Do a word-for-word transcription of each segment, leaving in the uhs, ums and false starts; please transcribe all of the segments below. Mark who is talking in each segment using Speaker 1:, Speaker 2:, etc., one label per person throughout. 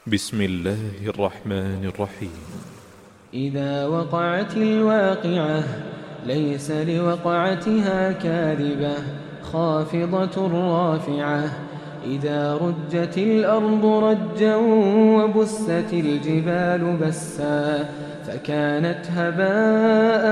Speaker 1: بسم الله الرحمن الرحيم.
Speaker 2: إذا وقعت الواقعة ليس لوقعتها كاذبة خافضة رافعة. إذا رجت الأرض رجا وبست الجبال بسا فكانت هباء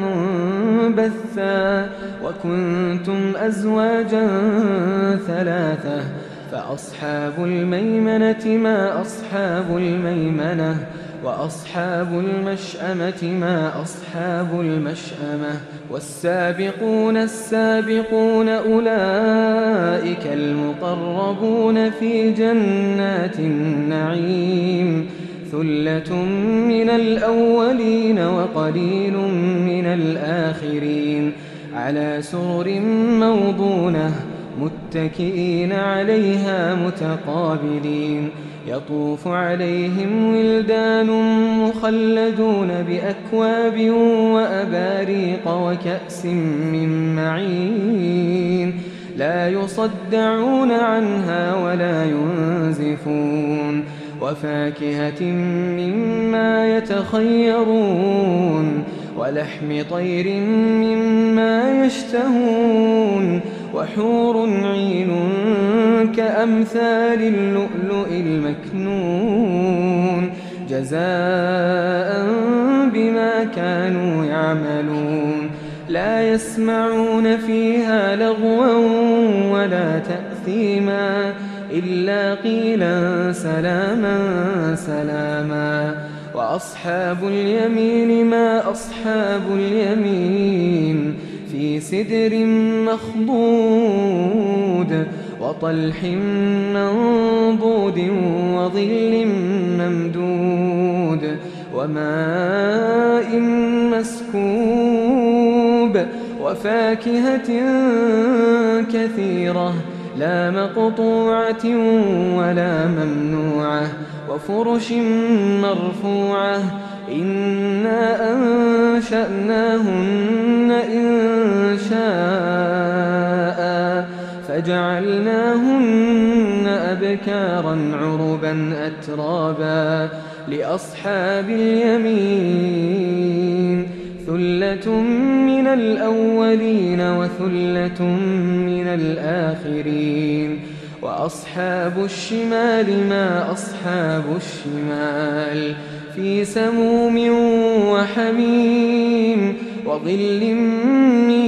Speaker 2: منبثا وكنتم أزواجا ثلاثة فأصحاب الميمنة ما أصحاب الميمنة وأصحاب المشأمة ما أصحاب المشأمة. والسابقون السابقون أولئك المقربون في جنات النعيم ثلة من الأولين وقليل من الآخرين على سرر موضونة متكئين عليها متقابلين. يطوف عليهم ولدان مخلدون بأكواب وأباريق وكأس من معين لا يصدعون عنها ولا ينزفون. وفاكهة مما يتخيرون ولحم طير مما يشتهون وحور عين كأمثال اللؤلؤ المكنون جزاء بما كانوا يعملون. لا يسمعون فيها لغوا ولا تأثيما إلا قيلا سلاما سلاما. وأصحاب اليمين ما أصحاب اليمين في سدر مخضود وطلح منضود وظل ممدود وماء مسكوب وفاكهة كثيرة لا مقطوعة ولا ممنوعة وفرش مرفوعة. إنا أنشأناهن إنشاء فجعلناهن أبكارا عربا أترابا. لأصحاب اليمين ثلة من الأولين وثلة من الآخرين. وأصحاب الشمال ما أصحاب الشمال في سموم وحميم وظل من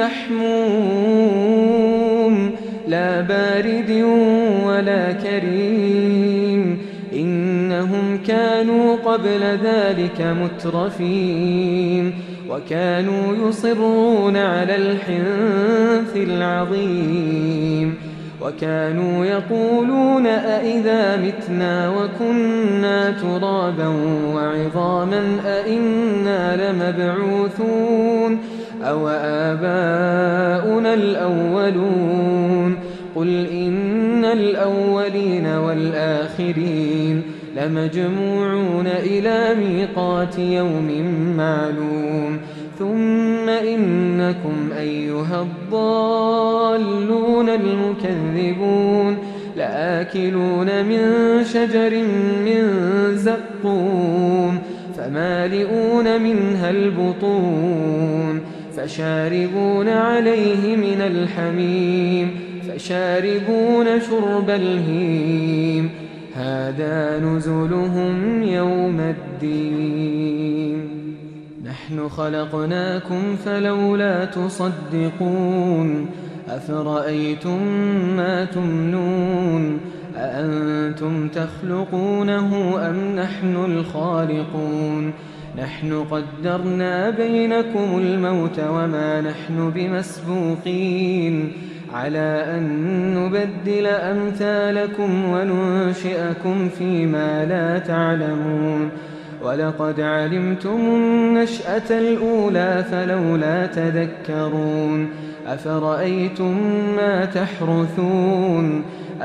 Speaker 2: يحموم لا بارد ولا كريم. إنهم كانوا قبل ذلك مترفين وكانوا يصرون على الحنث العظيم وكانوا يقولون أئذا متنا وكنا ترابا وعظاما أئنا لمبعوثون أو آباؤنا الأولون. قل إن الأولين والآخرين لمجموعون إلى ميقات يوم معلوم. ثم إنكم أيها الضالون المكذبون لآكلون من شجر من زقوم فمالئون منها البطون فشاربون عليه من الحميم فشاربون شرب الهيم هذا نزلهم يوم الدين. نحن خلقناكم فلولا تصدقون. أفرأيتم ما تمنون أأنتم تخلقونه أم نحن الخالقون. نحن قدرنا بينكم الموت وما نحن بمسبوقين على أن نبدل أمثالكم وننشئكم فيما لا تعلمون. ولقد علمتم النشأة الأولى فلولا تذكرون. أفرأيتم ما تحرثون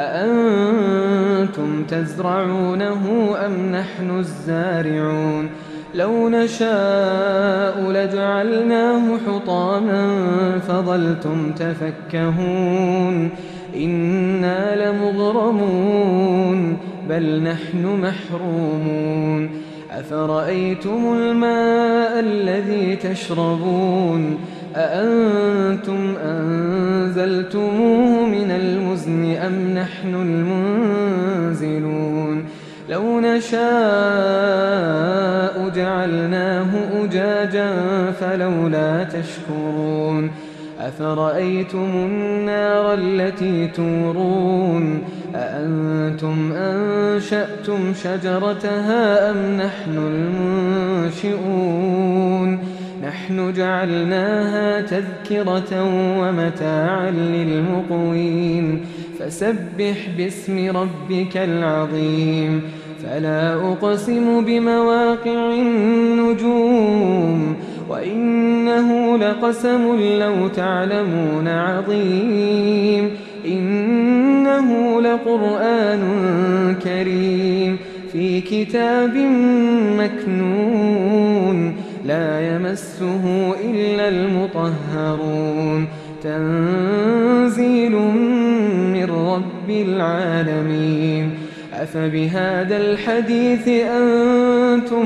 Speaker 2: أأنتم تزرعونه أم نحن الزارعون. لو نشاء لجعلناه حطاما فظلتم تفكهون إنا لمغرمون بل نحن محرومون أفرأيتم الماء الذي تشربون أأنتم أنزلتموه من المزن أم نحن المنزلون لو نشاء جعلناه أجاجا فلولا تشكرون أفرأيتم النار التي تورون أأنتم أنشأتم شجرتها أم نحن المنشئون نحن جعلناها تذكرة ومتاعا للمقوين فسبح باسم ربك العظيم فلا أقسم بمواقع النجوم وإنه لقسم لو تعلمون عظيم إنه لقرآن كريم في كتاب مكنون لا يمسه إلا المطهرون تنزيل من رب العالمين أفبهذا الحديث أنتم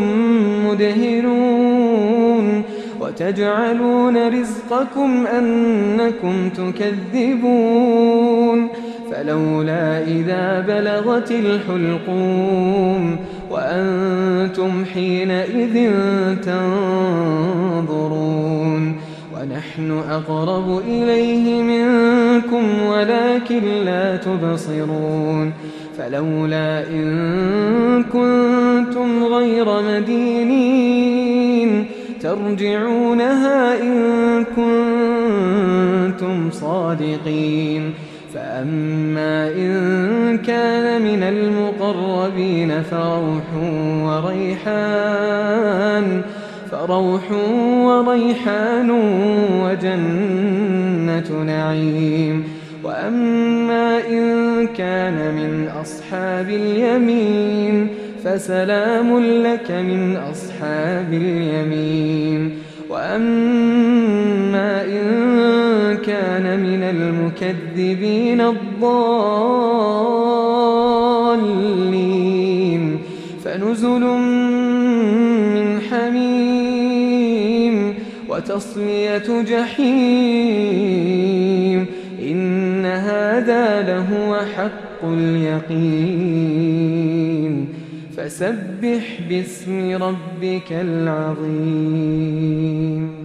Speaker 2: مدهنون وتجعلون رزقكم أنكم تكذبون فلولا إذا بلغت الحلقوم وأنتم حينئذ تنظرون ونحن أقرب إليه منكم ولكن لا تبصرون فلولا إن كنتم غير مدينين ترجعونها إن كنتم صادقين فأما إن كان من المقربين فروح وريحان فروح وريحان وجنة نعيم وأما إن كان من أصحاب اليمين فسلام لك من أصحاب اليمين وأما إن كان من المكذبين الضالين فنزل من حميم وتصلية جحيم إن هذا لهو حق اليقين فسبح باسم ربك العظيم.